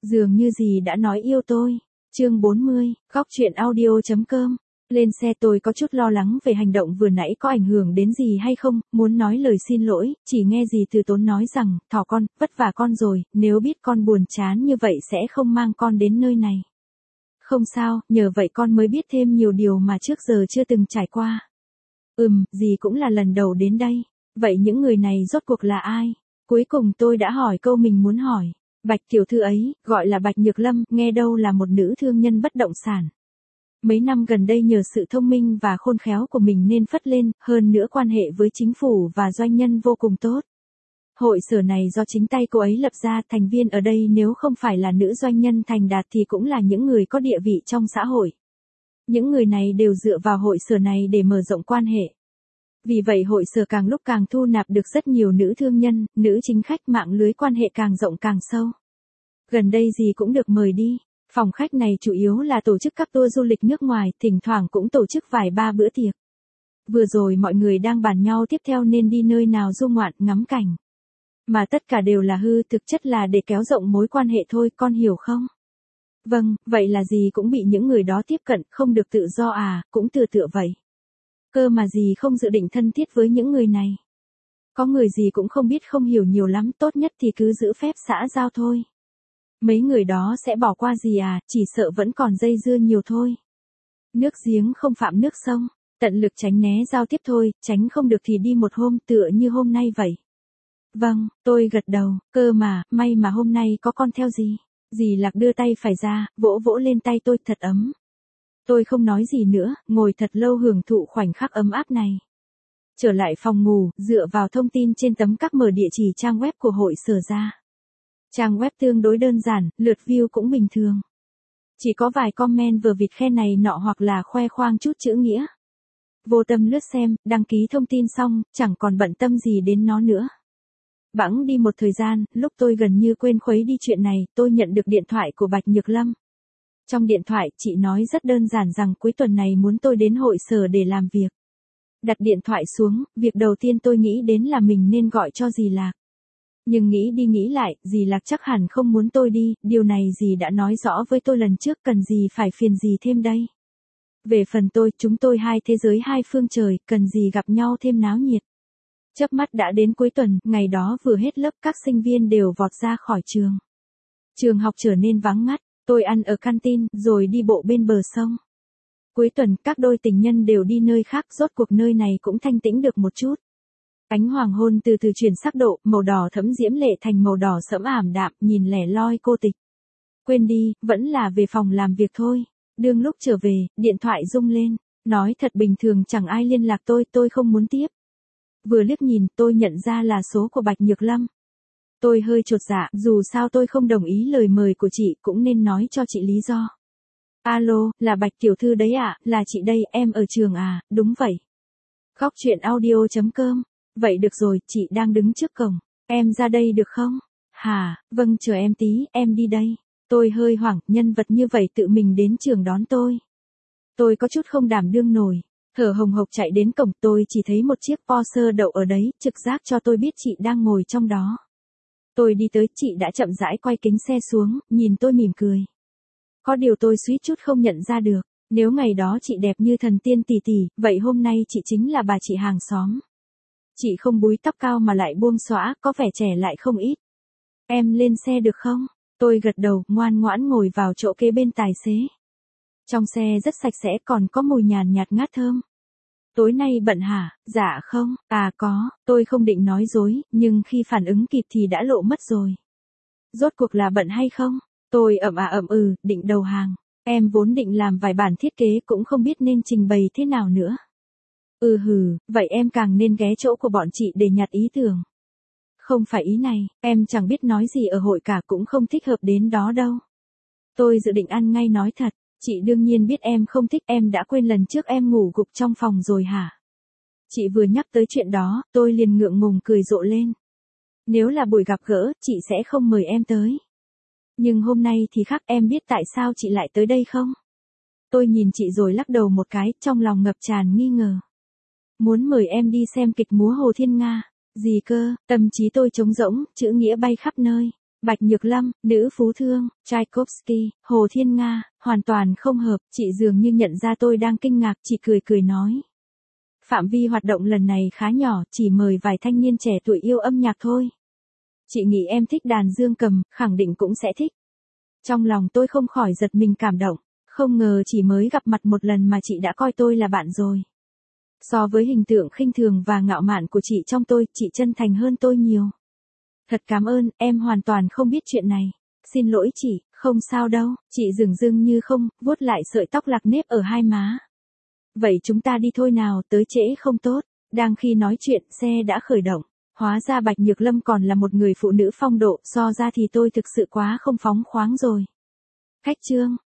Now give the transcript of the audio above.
Dường như gì đã nói yêu tôi. Chương 40, góc truyện audio.com. Lên xe tôi có chút lo lắng về hành động vừa nãy có ảnh hưởng đến gì hay không, muốn nói lời xin lỗi, chỉ nghe dì Từ Tốn nói rằng, thỏ con, vất vả con rồi, nếu biết con buồn chán như vậy sẽ không mang con đến nơi này. Không sao, nhờ vậy con mới biết thêm nhiều điều mà trước giờ chưa từng trải qua. Dì cũng là lần đầu đến đây. Vậy những người này rốt cuộc là ai? Cuối cùng tôi đã hỏi câu mình muốn hỏi. Bạch tiểu thư ấy, gọi là Bạch Nhược Lâm, nghe đâu là một nữ thương nhân bất động sản. Mấy năm gần đây nhờ sự thông minh và khôn khéo của mình nên phất lên, hơn nữa quan hệ với chính phủ và doanh nhân vô cùng tốt. Hội sở này do chính tay cô ấy lập ra, thành viên ở đây nếu không phải là nữ doanh nhân thành đạt thì cũng là những người có địa vị trong xã hội. Những người này đều dựa vào hội sở này để mở rộng quan hệ. Vì vậy hội sở càng lúc càng thu nạp được rất nhiều nữ thương nhân, nữ chính khách, mạng lưới quan hệ càng rộng càng sâu. Gần đây gì cũng được mời đi. Phòng khách này chủ yếu là tổ chức các tour du lịch nước ngoài, thỉnh thoảng cũng tổ chức vài ba bữa tiệc. Vừa rồi mọi người đang bàn nhau tiếp theo nên đi nơi nào du ngoạn, ngắm cảnh. Mà tất cả đều là hư, thực chất là để kéo rộng mối quan hệ thôi, con hiểu không? Vâng, vậy là gì cũng bị những người đó tiếp cận, không được tự do à, cũng tựa vậy. Cơ mà gì không dự định thân thiết với những người này. Có người gì cũng không biết không hiểu nhiều lắm, tốt nhất thì cứ giữ phép xã giao thôi. Mấy người đó sẽ bỏ qua gì à, chỉ sợ vẫn còn dây dưa nhiều thôi. Nước giếng không phạm nước sông, tận lực tránh né giao tiếp thôi, tránh không được thì đi một hôm tựa như hôm nay vậy. Vâng, tôi gật đầu, cơ mà, may mà hôm nay có con theo gì. Dì Lạc đưa tay phải ra, vỗ vỗ lên tay tôi thật ấm. Tôi không nói gì nữa, ngồi thật lâu hưởng thụ khoảnh khắc ấm áp này. Trở lại phòng ngủ, dựa vào thông tin trên tấm các mở địa chỉ trang web của hội sở ra. Trang web tương đối đơn giản, lượt view cũng bình thường. Chỉ có vài comment vừa vịt khen này nọ hoặc là khoe khoang chút chữ nghĩa. Vô tâm lướt xem, đăng ký thông tin xong, chẳng còn bận tâm gì đến nó nữa. Bẵng đi một thời gian, lúc tôi gần như quên khuấy đi chuyện này, tôi nhận được điện thoại của Bạch Nhược Lâm. Trong điện thoại, chị nói rất đơn giản rằng cuối tuần này muốn tôi đến hội sở để làm việc. Đặt điện thoại xuống, việc đầu tiên tôi nghĩ đến là mình nên gọi cho dì Lạc. Nhưng nghĩ đi nghĩ lại, dì Lạc chắc hẳn không muốn tôi đi, điều này dì đã nói rõ với tôi lần trước, cần gì phải phiền dì thêm đây. Về phần tôi, chúng tôi hai thế giới hai phương trời, cần gì gặp nhau thêm náo nhiệt. Chớp mắt đã đến cuối tuần, ngày đó vừa hết lớp các sinh viên đều vọt ra khỏi trường. Trường học trở nên vắng ngắt, tôi ăn ở canteen, rồi đi bộ bên bờ sông. Cuối tuần, các đôi tình nhân đều đi nơi khác, rốt cuộc nơi này cũng thanh tĩnh được một chút. Ánh hoàng hôn từ từ chuyển sắc độ, màu đỏ thẫm diễm lệ thành màu đỏ sẫm ảm đạm, nhìn lẻ loi cô tịch. Quên đi, vẫn là về phòng làm việc thôi. Đương lúc trở về, điện thoại rung lên. Nói thật bình thường chẳng ai liên lạc tôi không muốn tiếp. Vừa liếc nhìn, tôi nhận ra là số của Bạch Nhược Lâm. Tôi hơi chột dạ, dù sao tôi không đồng ý lời mời của chị, cũng nên nói cho chị lý do. Alo, là Bạch tiểu thư đấy ạ, là chị đây, em ở trường à, đúng vậy. Góc truyện audio.com. Vậy được rồi, chị đang đứng trước cổng. Em ra đây được không? Hả, vâng chờ em tí, em đi đây. Tôi hơi hoảng, nhân vật như vậy tự mình đến trường đón tôi. Tôi có chút không đảm đương nổi. Thở hồng hộc chạy đến cổng, tôi chỉ thấy một chiếc Porsche đậu ở đấy, trực giác cho tôi biết chị đang ngồi trong đó. Tôi đi tới, chị đã chậm rãi quay kính xe xuống, nhìn tôi mỉm cười. Có điều tôi suýt chút không nhận ra được, nếu ngày đó chị đẹp như thần tiên tỷ tỷ, vậy hôm nay chị chính là bà chị hàng xóm. Chị không búi tóc cao mà lại buông xõa, có vẻ trẻ lại không ít. Em lên xe được không? Tôi gật đầu, ngoan ngoãn ngồi vào chỗ kế bên tài xế. Trong xe rất sạch sẽ, còn có mùi nhàn nhạt ngát thơm. Tối nay bận hả? Dạ không, à có, tôi không định nói dối, nhưng khi phản ứng kịp thì đã lộ mất rồi. Rốt cuộc là bận hay không? Tôi định đầu hàng. Em vốn định làm vài bản thiết kế cũng không biết nên trình bày thế nào nữa. Vậy em càng nên ghé chỗ của bọn chị để nhặt ý tưởng. Không phải ý này, em chẳng biết nói gì ở hội cả, cũng không thích hợp đến đó đâu. Tôi dự định ăn ngay nói thật, chị đương nhiên biết em không thích, em đã quên lần trước em ngủ gục trong phòng rồi hả? Chị vừa nhắc tới chuyện đó, tôi liền ngượng ngùng cười rộ lên. Nếu là buổi gặp gỡ, chị sẽ không mời em tới. Nhưng hôm nay thì khác, em biết tại sao chị lại tới đây không? Tôi nhìn chị rồi lắc đầu một cái, trong lòng ngập tràn nghi ngờ. Muốn mời em đi xem kịch múa Hồ Thiên Nga. Gì cơ, tâm trí tôi trống rỗng, chữ nghĩa bay khắp nơi. Bạch Nhược Lâm, nữ phú thương, Tchaikovsky, Hồ Thiên Nga, hoàn toàn không hợp, chị dường như nhận ra tôi đang kinh ngạc, chị cười cười nói. Phạm vi hoạt động lần này khá nhỏ, chỉ mời vài thanh niên trẻ tuổi yêu âm nhạc thôi. Chị nghĩ em thích đàn dương cầm, khẳng định cũng sẽ thích. Trong lòng tôi không khỏi giật mình cảm động, không ngờ chỉ mới gặp mặt một lần mà chị đã coi tôi là bạn rồi. So với hình tượng khinh thường và ngạo mạn của chị trong tôi, chị chân thành hơn tôi nhiều. Thật cảm ơn, em hoàn toàn không biết chuyện này. Xin lỗi chị, không sao đâu, chị dửng dưng như không, vuốt lại sợi tóc lạc nếp ở hai má. Vậy chúng ta đi thôi nào, tới trễ không tốt. Đang khi nói chuyện, xe đã khởi động. Hóa ra Bạch Nhược Lâm còn là một người phụ nữ phong độ, so ra thì tôi thực sự quá không phóng khoáng rồi. Khách trương.